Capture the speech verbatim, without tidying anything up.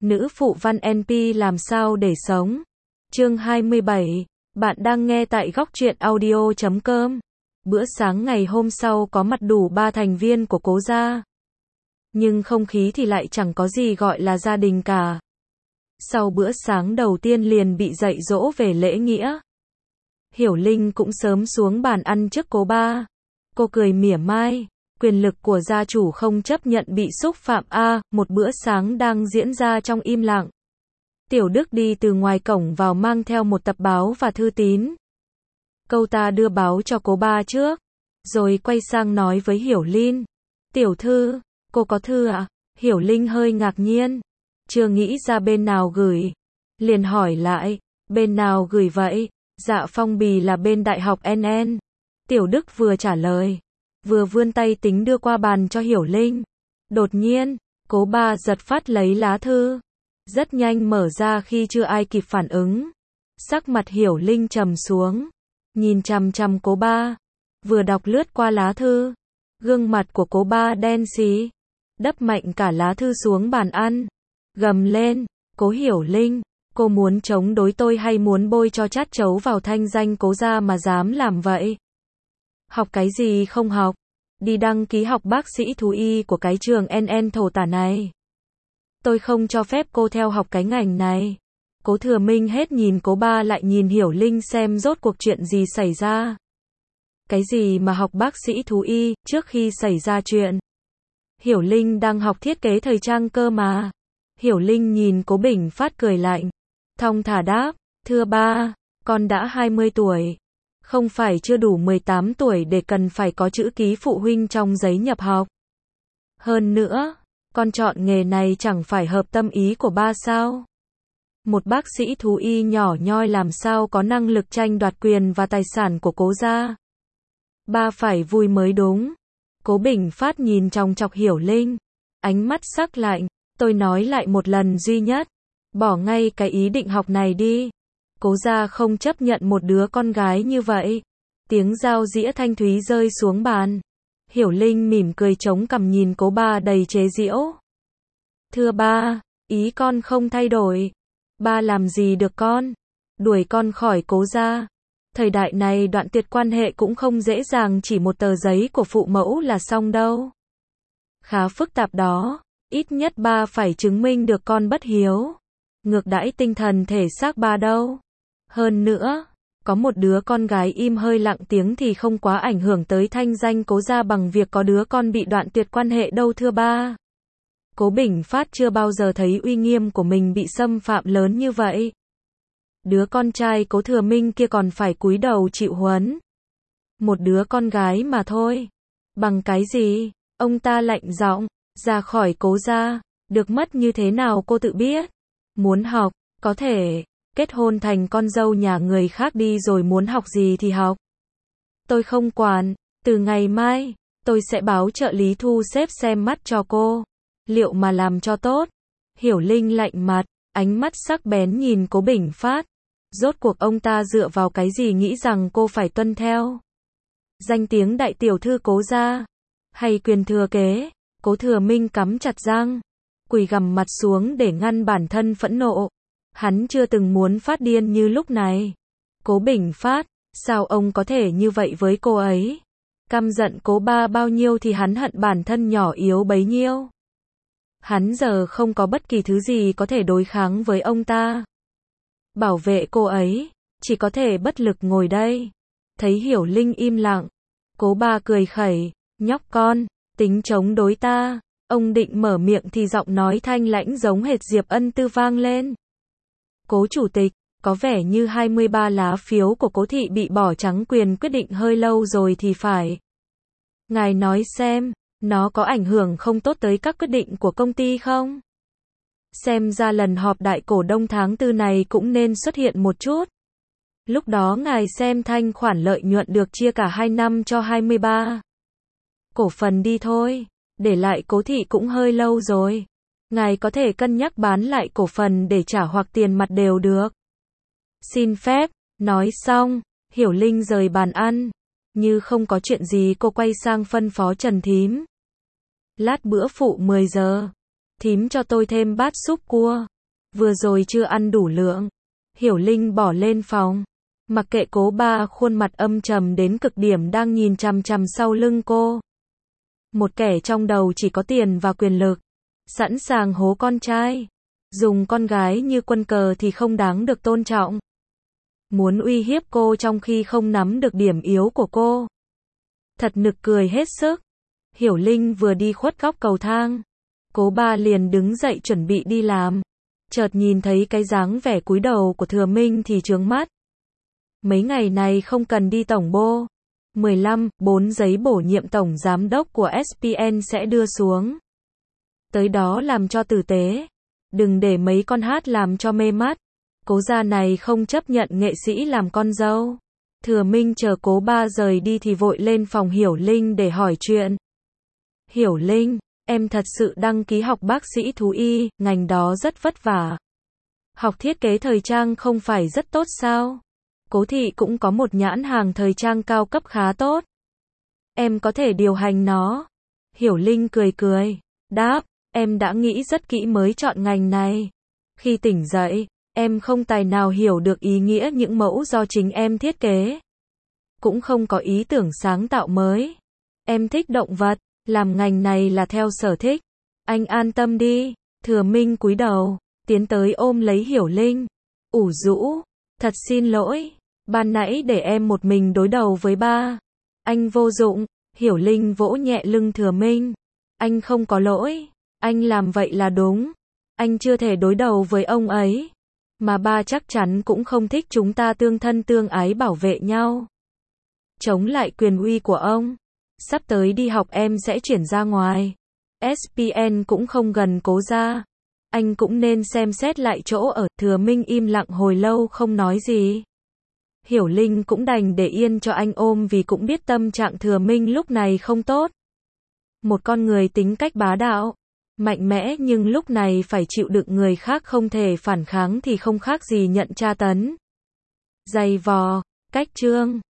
Nữ phụ văn en pê làm sao để sống. Chương hai mươi bảy. Bạn đang nghe tại góc truyện audio chấm com. Bữa sáng ngày hôm sau có mặt đủ ba thành viên của Cố gia. Nhưng không khí thì lại chẳng có gì gọi là gia đình cả. Sau bữa sáng đầu tiên liền bị dạy dỗ về lễ nghĩa. Hiểu Linh cũng sớm xuống bàn ăn trước Cố ba. Cô cười mỉa mai. Quyền lực của gia chủ không chấp nhận bị xúc phạm a. Một bữa sáng đang diễn ra trong im lặng. Tiểu Đức đi từ ngoài cổng vào mang theo một tập báo và thư tín. Câu ta đưa báo cho Cố ba trước, rồi quay sang nói với Hiểu Linh. Tiểu thư, cô có thư ạ? À? Hiểu Linh hơi ngạc nhiên, chưa nghĩ ra bên nào gửi. Liền hỏi lại, bên nào gửi vậy? Dạ phong bì là bên Đại học en en. Tiểu Đức vừa trả lời, vừa vươn tay tính đưa qua bàn cho Hiểu Linh. Đột nhiên, Cố ba giật phát lấy lá thư. Rất nhanh mở ra khi chưa ai kịp phản ứng. Sắc mặt Hiểu Linh trầm xuống, nhìn chằm chằm Cố ba, vừa đọc lướt qua lá thư. Gương mặt của Cố ba đen xí, đập mạnh cả lá thư xuống bàn ăn, gầm lên, Cố Hiểu Linh, cô muốn chống đối tôi hay muốn bôi cho chát chấu vào thanh danh Cố gia mà dám làm vậy? Học cái gì không học? Đi đăng ký học bác sĩ thú y của cái trường en en thổ tả này. Tôi không cho phép cô theo học cái ngành này. Cố Thừa Minh hết nhìn Cố ba lại nhìn Hiểu Linh xem rốt cuộc chuyện gì xảy ra. Cái gì mà học bác sĩ thú y, trước khi xảy ra chuyện. Hiểu Linh đang học thiết kế thời trang cơ mà. Hiểu Linh nhìn Cố Bình Phát cười lạnh, thong thả đáp, thưa ba, con đã hai mươi tuổi. Không phải chưa đủ mười tám tuổi để cần phải có chữ ký phụ huynh trong giấy nhập học. Hơn nữa, con chọn nghề này chẳng phải hợp tâm ý của ba sao? Một bác sĩ thú y nhỏ nhoi làm sao có năng lực tranh đoạt quyền và tài sản của Cố gia? Ba phải vui mới đúng. Cố Bình Phát nhìn chòng chọc Hiểu Linh, ánh mắt sắc lạnh, tôi nói lại một lần duy nhất, bỏ ngay cái ý định học này đi. Cố gia không chấp nhận một đứa con gái như vậy. Tiếng dao dĩa thanh thúy rơi xuống bàn. Hiểu Linh mỉm cười chống cằm nhìn Cố ba đầy chế giễu. Thưa ba, ý con không thay đổi. Ba làm gì được con? Đuổi con khỏi Cố gia. Thời đại này đoạn tuyệt quan hệ cũng không dễ dàng, chỉ một tờ giấy của phụ mẫu là xong đâu. Khá phức tạp đó, ít nhất ba phải chứng minh được con bất hiếu. Ngược đãi tinh thần thể xác ba đâu. Hơn nữa, có một đứa con gái im hơi lặng tiếng thì không quá ảnh hưởng tới thanh danh Cố gia bằng việc có đứa con bị đoạn tuyệt quan hệ đâu thưa ba. Cố Bình Phát chưa bao giờ thấy uy nghiêm của mình bị xâm phạm lớn như vậy. Đứa con trai Cố Thừa Minh kia còn phải cúi đầu chịu huấn. Một đứa con gái mà thôi. Bằng cái gì? Ông ta lạnh giọng, ra khỏi Cố gia, được mất như thế nào cô tự biết. Muốn học, có thể kết hôn thành con dâu nhà người khác đi rồi muốn học gì thì học. Tôi không quản, từ ngày mai, tôi sẽ báo trợ lý thu xếp xem mắt cho cô. Liệu mà làm cho tốt? Hiểu Linh lạnh mặt, ánh mắt sắc bén nhìn Cố Bình Phát. Rốt cuộc ông ta dựa vào cái gì nghĩ rằng cô phải tuân theo? Danh tiếng đại tiểu thư Cố gia, hay quyền thừa kế? Cố Thừa Minh cắm chặt răng, quỳ gằm mặt xuống để ngăn bản thân phẫn nộ. Hắn chưa từng muốn phát điên như lúc này. Cố Bình Phát, sao ông có thể như vậy với cô ấy? Căm giận Cố ba bao nhiêu thì hắn hận bản thân nhỏ yếu bấy nhiêu. Hắn giờ không có bất kỳ thứ gì có thể đối kháng với ông ta. Bảo vệ cô ấy, chỉ có thể bất lực ngồi đây. Thấy Hiểu Linh im lặng, Cố ba cười khẩy, nhóc con, tính chống đối ta. Ông định mở miệng thì giọng nói thanh lãnh giống hệt Diệp Ân Tư vang lên. Cố chủ tịch, có vẻ như hai mươi ba lá phiếu của Cố thị bị bỏ trắng quyền quyết định hơi lâu rồi thì phải. Ngài nói xem, nó có ảnh hưởng không tốt tới các quyết định của công ty không? Xem ra lần họp đại cổ đông tháng tư này cũng nên xuất hiện một chút. Lúc đó ngài xem thanh khoản lợi nhuận được chia cả hai năm cho hai mươi ba cổ phần đi thôi, để lại Cố thị cũng hơi lâu rồi. Ngài có thể cân nhắc bán lại cổ phần để trả hoặc tiền mặt đều được. Xin phép, nói xong, Hiểu Linh rời bàn ăn. Như không có chuyện gì cô quay sang phân phó Trần thím. Lát bữa phụ mười giờ. Thím cho tôi thêm bát súp cua. Vừa rồi chưa ăn đủ lượng. Hiểu Linh bỏ lên phòng. Mặc kệ Cố Ba khuôn mặt âm trầm đến cực điểm đang nhìn chằm chằm sau lưng cô. Một kẻ trong đầu chỉ có tiền và quyền lực. Sẵn sàng hố con trai. Dùng con gái như quân cờ thì không đáng được tôn trọng. Muốn uy hiếp cô trong khi không nắm được điểm yếu của cô. Thật nực cười hết sức. Hiểu Linh vừa đi khuất góc cầu thang. Cố Ba liền đứng dậy chuẩn bị đi làm. Chợt nhìn thấy cái dáng vẻ cúi đầu của Thừa Minh thì chướng mắt. Mấy ngày này không cần đi tổng bô. mười lăm, bốn giấy bổ nhiệm tổng giám đốc của ét pê en sẽ đưa xuống. Tới đó làm cho tử tế. Đừng để mấy con hát làm cho mê mắt. Cố gia này không chấp nhận nghệ sĩ làm con dâu. Thừa Minh chờ Cố Ba rời đi thì vội lên phòng Hiểu Linh để hỏi chuyện. Hiểu Linh, em thật sự đăng ký học bác sĩ thú y, ngành đó rất vất vả. Học thiết kế thời trang không phải rất tốt sao? Cố thị cũng có một nhãn hàng thời trang cao cấp khá tốt. Em có thể điều hành nó. Hiểu Linh cười cười, đáp, em đã nghĩ rất kỹ mới chọn ngành này. Khi tỉnh dậy, em không tài nào hiểu được ý nghĩa những mẫu do chính em thiết kế. Cũng không có ý tưởng sáng tạo mới. Em thích động vật, làm ngành này là theo sở thích. Anh an tâm đi. Thừa Minh cúi đầu, tiến tới ôm lấy Hiểu Linh. Ủ rũ, thật xin lỗi. Ban nãy để em một mình đối đầu với ba. Anh vô dụng. Hiểu Linh vỗ nhẹ lưng Thừa Minh. Anh không có lỗi. Anh làm vậy là đúng. Anh chưa thể đối đầu với ông ấy. Mà ba chắc chắn cũng không thích chúng ta tương thân tương ái bảo vệ nhau. Chống lại quyền uy của ông. Sắp tới đi học em sẽ chuyển ra ngoài. ét pê en cũng không gần Cố gia. Anh cũng nên xem xét lại chỗ ở. Thừa Minh im lặng hồi lâu không nói gì. Hiểu Linh cũng đành để yên cho anh ôm vì cũng biết tâm trạng Thừa Minh lúc này không tốt. Một con người tính cách bá đạo, mạnh mẽ nhưng lúc này phải chịu đựng người khác không thể phản kháng thì không khác gì nhận tra tấn. Dày vò, cách chương.